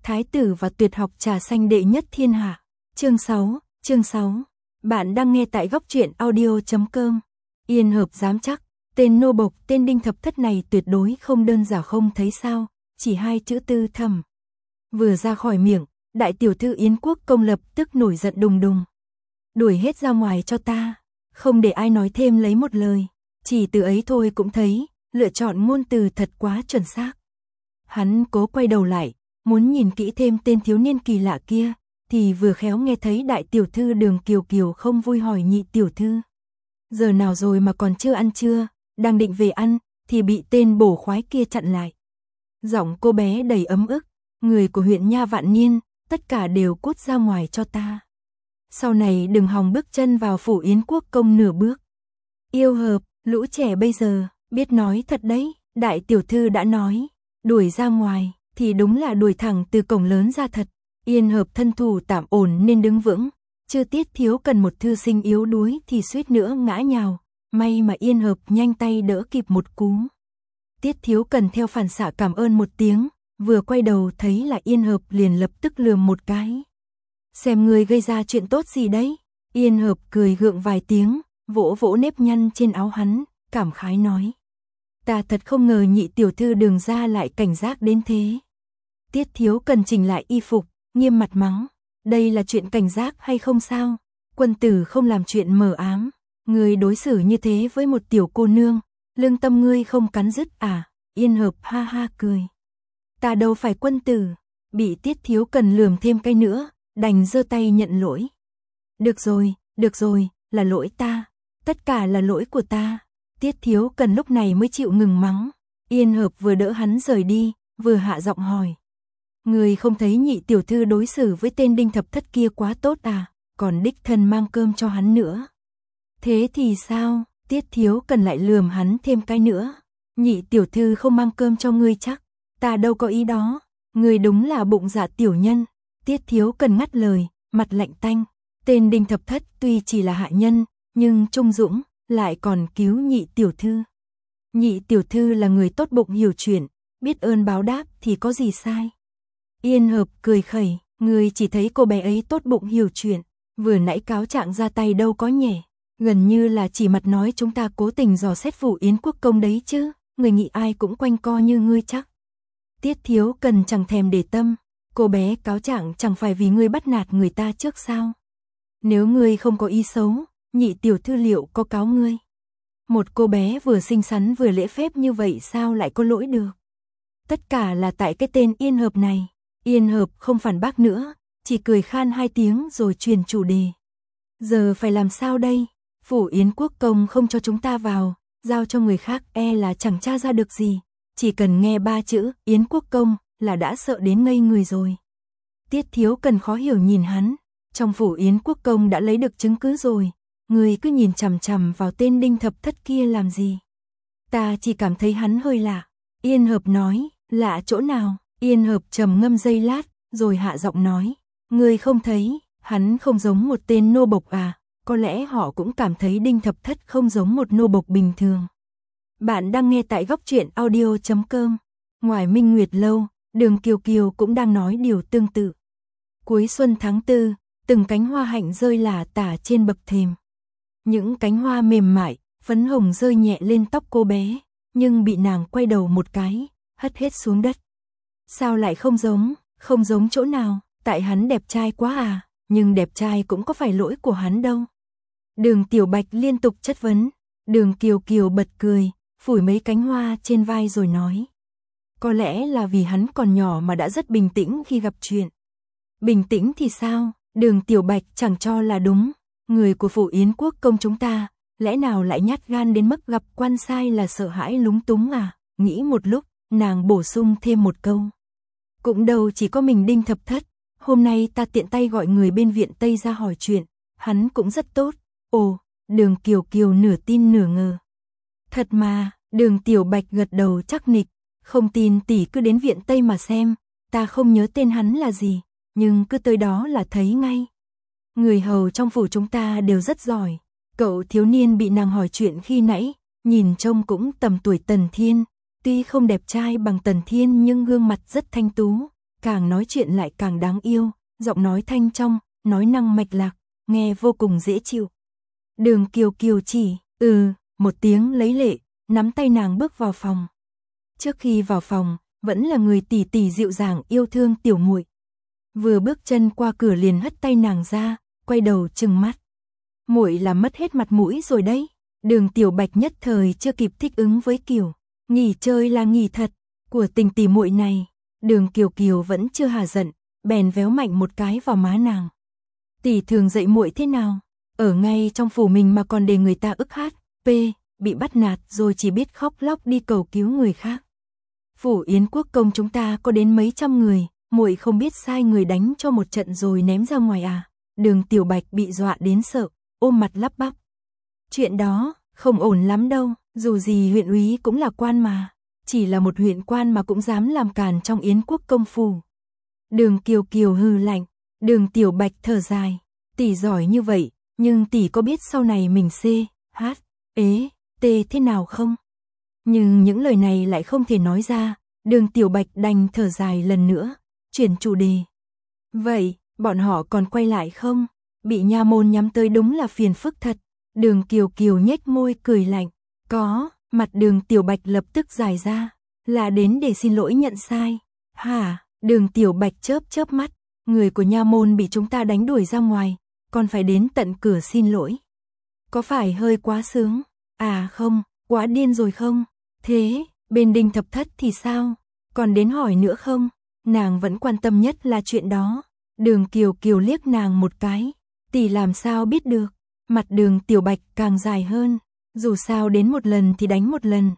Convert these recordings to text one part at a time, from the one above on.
Thái tử và tuyệt học trà xanh đệ nhất thiên hạ. Chương 6. Bạn đang nghe tại góc truyện audio.com. Yên Hợp dám chắc, tên nô bộc tên Đinh Thập Thất này tuyệt đối không đơn giản, không thấy sao, chỉ hai chữ Tư Thẩm vừa ra khỏi miệng, đại tiểu thư Yến Quốc công lập tức nổi giận đùng đùng. Đuổi hết ra ngoài cho ta, không để ai nói thêm lấy một lời. Chỉ từ ấy thôi cũng thấy, lựa chọn ngôn từ thật quá chuẩn xác. Hắn cố quay đầu lại, muốn nhìn kỹ thêm tên thiếu niên kỳ lạ kia, thì vừa khéo nghe thấy đại tiểu thư Đường Kiều Kiều không vui hỏi nhị tiểu thư. Giờ nào rồi mà còn chưa ăn trưa, đang định về ăn, thì bị tên bổ khoái kia chặn lại. Giọng cô bé đầy ấm ức, người của huyện Nha Vạn Niên, tất cả đều cút ra ngoài cho ta. Sau này đừng hòng bước chân vào phủ Yến Quốc công nửa bước. Yêu Hợp, lũ trẻ bây giờ, biết nói thật đấy, đại tiểu thư đã nói, đuổi ra ngoài, thì đúng là đuổi thẳng từ cổng lớn ra thật. Yên Hợp thân thủ tạm ổn nên đứng vững, chưa Tiết Thiếu Cần một thư sinh yếu đuối thì suýt nữa ngã nhào, may mà Yên Hợp nhanh tay đỡ kịp một cú. Tiết Thiếu Cần theo phản xạ cảm ơn một tiếng, vừa quay đầu thấy là Yên Hợp liền lập tức lườm một cái. Xem người gây ra chuyện tốt gì đấy. Yên Hợp cười gượng vài tiếng, vỗ vỗ nếp nhăn trên áo hắn, cảm khái nói. Ta thật không ngờ nhị tiểu thư Đường gia lại cảnh giác đến thế. Tiết Thiếu Cần chỉnh lại y phục, nghiêm mặt mắng. Đây là chuyện cảnh giác hay không sao? Quân tử không làm chuyện mờ ám. Ngươi đối xử như thế với một tiểu cô nương, lương tâm ngươi không cắn rứt à? Yên Hợp ha ha cười. Ta đâu phải quân tử. Bị Tiết Thiếu Cần lườm thêm cái nữa, đành giơ tay nhận lỗi. Được rồi, là lỗi ta. Tất cả là lỗi của ta. Tiết Thiếu Cần lúc này mới chịu ngừng mắng. Yên Hợp vừa đỡ hắn rời đi, vừa hạ giọng hỏi. Người không thấy nhị tiểu thư đối xử với tên Đinh Thập Thất kia quá tốt à, còn đích thân mang cơm cho hắn nữa. Thế thì sao? Tiết Thiếu Cần lại lườm hắn thêm cái nữa. Nhị tiểu thư không mang cơm cho ngươi chắc, ta đâu có ý đó. Ngươi đúng là bụng dạ tiểu nhân. Tiết Thiếu Cần ngắt lời, mặt lạnh tanh. Tên Đinh Thập Thất tuy chỉ là hạ nhân, nhưng trung dũng, lại còn cứu nhị tiểu thư. Nhị tiểu thư là người tốt bụng hiểu chuyện, biết ơn báo đáp thì có gì sai. Yên Hợp cười khẩy, người chỉ thấy cô bé ấy tốt bụng hiểu chuyện, vừa nãy cáo trạng ra tay đâu có nhẹ, gần như là chỉ mặt nói chúng ta cố tình dò xét phủ Yến Quốc công đấy chứ, người nghĩ ai cũng quanh co như ngươi chắc. Tiết Thiếu Cần chẳng thèm để tâm, cô bé cáo trạng chẳng phải vì ngươi bắt nạt người ta trước sao? Nếu ngươi không có ý xấu, nhị tiểu thư liệu có cáo ngươi? Một cô bé vừa xinh xắn vừa lễ phép như vậy sao lại có lỗi được? Tất cả là tại cái tên Yên Hợp này. Yên Hợp không phản bác nữa, chỉ cười khan hai tiếng rồi truyền chủ đề. Giờ phải làm sao đây? Phủ Yến Quốc công không cho chúng ta vào, giao cho người khác e là chẳng tra ra được gì. Chỉ cần nghe ba chữ Yến Quốc công là đã sợ đến ngây người rồi. Tiết Thiếu Cần khó hiểu nhìn hắn. Trong phủ Yến Quốc công đã lấy được chứng cứ rồi, người cứ nhìn chằm chằm vào tên Đinh Thập Thất kia làm gì? Ta chỉ cảm thấy hắn hơi lạ. Yên Hợp nói, lạ chỗ nào? Yên Hợp trầm ngâm giây lát, rồi hạ giọng nói, ngươi không thấy, hắn không giống một tên nô bộc à? Có lẽ họ cũng cảm thấy Đinh Thập Thất không giống một nô bộc bình thường. Bạn đang nghe tại góc truyện audio.com. Ngoài Minh Nguyệt Lâu, Đường Kiều Kiều cũng đang nói điều tương tự. Cuối xuân tháng 4, từng cánh hoa hạnh rơi lả tả trên bậc thềm. Những cánh hoa mềm mại, phấn hồng rơi nhẹ lên tóc cô bé, nhưng bị nàng quay đầu một cái, hất hết xuống đất. Sao lại không giống chỗ nào, tại hắn đẹp trai quá à, nhưng đẹp trai cũng có phải lỗi của hắn đâu. Đường Tiểu Bạch liên tục chất vấn, Đường Kiều Kiều bật cười, phủi mấy cánh hoa trên vai rồi nói. Có lẽ là vì hắn còn nhỏ mà đã rất bình tĩnh khi gặp chuyện. Bình tĩnh thì sao, Đường Tiểu Bạch chẳng cho là đúng, người của phủ Yến Quốc công chúng ta, lẽ nào lại nhát gan đến mức gặp quan sai là sợ hãi lúng túng à, nghĩ một lúc, nàng bổ sung thêm một câu. Cũng đâu chỉ có mình Đinh Thập Thất, hôm nay ta tiện tay gọi người bên viện Tây ra hỏi chuyện, hắn cũng rất tốt. Ồ, Đường Kiều Kiều nửa tin nửa ngờ. Thật mà, Đường Tiểu Bạch gật đầu chắc nịch, không tin tỷ cứ đến viện Tây mà xem, ta không nhớ tên hắn là gì, nhưng cứ tới đó là thấy ngay. Người hầu trong phủ chúng ta đều rất giỏi, cậu thiếu niên bị nàng hỏi chuyện khi nãy, nhìn trông cũng tầm tuổi Tần Thiên, tuy không đẹp trai bằng Tần Thiên nhưng gương mặt rất thanh tú, càng nói chuyện lại càng đáng yêu, giọng nói thanh trong, nói năng mạch lạc, nghe vô cùng dễ chịu. Đường Kiều Kiều chỉ, một tiếng lấy lệ, nắm tay nàng bước vào phòng. Trước khi vào phòng, vẫn là người tỷ tỷ dịu dàng yêu thương tiểu muội. Vừa bước chân qua cửa liền hất tay nàng ra, quay đầu trừng mắt. Muội là mất hết mặt mũi rồi đấy. Đường Tiểu Bạch nhất thời chưa kịp thích ứng với kiểu nghỉ chơi là nghỉ thật của tình tỷ muội này. Đường Kiều Kiều vẫn chưa hà giận, bèn véo mạnh một cái vào má nàng. Tỷ thường dạy muội thế nào? Ở ngay trong phủ mình mà còn để người ta ức hát, bị bắt nạt rồi chỉ biết khóc lóc đi cầu cứu người khác. Phủ Yến Quốc công chúng ta có đến mấy trăm người, muội không biết sai người đánh cho một trận rồi ném ra ngoài à? Đường Tiểu Bạch bị dọa đến sợ, ôm mặt lắp bắp. Chuyện đó không ổn lắm đâu, dù gì huyện úy cũng là quan mà, chỉ là một huyện quan mà cũng dám làm càn trong Yến Quốc công phủ. Đường Kiều Kiều hừ lạnh, Đường Tiểu Bạch thở dài, tỷ giỏi như vậy, nhưng tỷ có biết sau này mình thế nào không? Nhưng những lời này lại không thể nói ra, Đường Tiểu Bạch đành thở dài lần nữa, chuyển chủ đề. Vậy, bọn họ còn quay lại không? Bị nha môn nhắm tới đúng là phiền phức thật. Đường Kiều Kiều nhếch môi cười lạnh. Có, mặt Đường Tiểu Bạch lập tức dài ra. Là đến để xin lỗi nhận sai. Hả? Đường Tiểu Bạch chớp mắt. Người của nha môn bị chúng ta đánh đuổi ra ngoài, còn phải đến tận cửa xin lỗi. Có phải hơi quá sướng? À không, quá điên rồi không? Thế, bên Đinh Thập Thất thì sao? Còn đến hỏi nữa không? Nàng vẫn quan tâm nhất là chuyện đó. Đường Kiều Kiều liếc nàng một cái. Tỷ làm sao biết được? Mặt Đường Tiểu Bạch càng dài hơn. Dù sao đến một lần thì đánh một lần.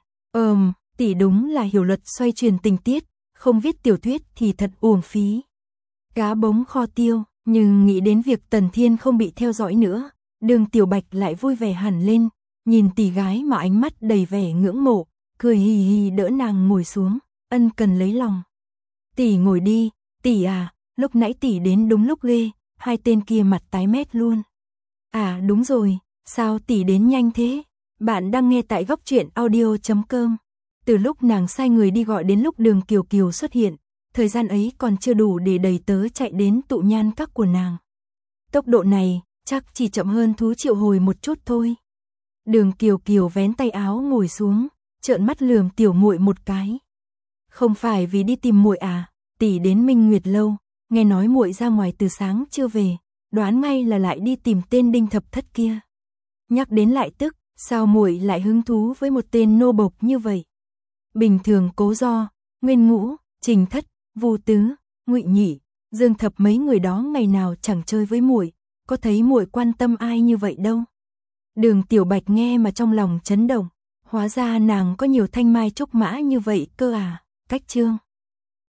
Tỷ đúng là hiểu luật xoay chuyển tình tiết. Không viết tiểu thuyết thì thật uổng phí. Cá bống kho tiêu. Nhưng nghĩ đến việc Tần Thiên không bị theo dõi nữa, Đường Tiểu Bạch lại vui vẻ hẳn lên. Nhìn tỷ gái mà ánh mắt đầy vẻ ngưỡng mộ, cười hì hì đỡ nàng ngồi xuống, ân cần lấy lòng. Tỷ ngồi đi, tỷ à, lúc nãy tỷ đến đúng lúc ghê, hai tên kia mặt tái mét luôn. À đúng rồi, sao tỷ đến nhanh thế? Bạn đang nghe tại góc truyện audio.com. Từ lúc nàng sai người đi gọi đến lúc Đường Kiều Kiều xuất hiện, thời gian ấy còn chưa đủ để đầy tớ chạy đến tụ nhan các của nàng. Tốc độ này, chắc chỉ chậm hơn thú triệu hồi một chút thôi. Đường Kiều Kiều vén tay áo ngồi xuống, trợn mắt lườm tiểu muội một cái. Không phải vì đi tìm muội à? Tỷ đến Minh Nguyệt lâu, nghe nói muội ra ngoài từ sáng chưa về, đoán ngay là lại đi tìm tên Đinh Thập Thất kia. Nhắc đến lại tức, sao muội lại hứng thú với một tên nô bộc như vậy? Bình thường Cố Do, Nguyên Ngũ, Trình Thất, Vu Tứ, Ngụy Nhị, Dương Thập mấy người đó ngày nào chẳng chơi với muội, có thấy muội quan tâm ai như vậy đâu. Đường Tiểu Bạch nghe mà trong lòng chấn động, hóa ra nàng có nhiều thanh mai trúc mã như vậy cơ à. Cách chương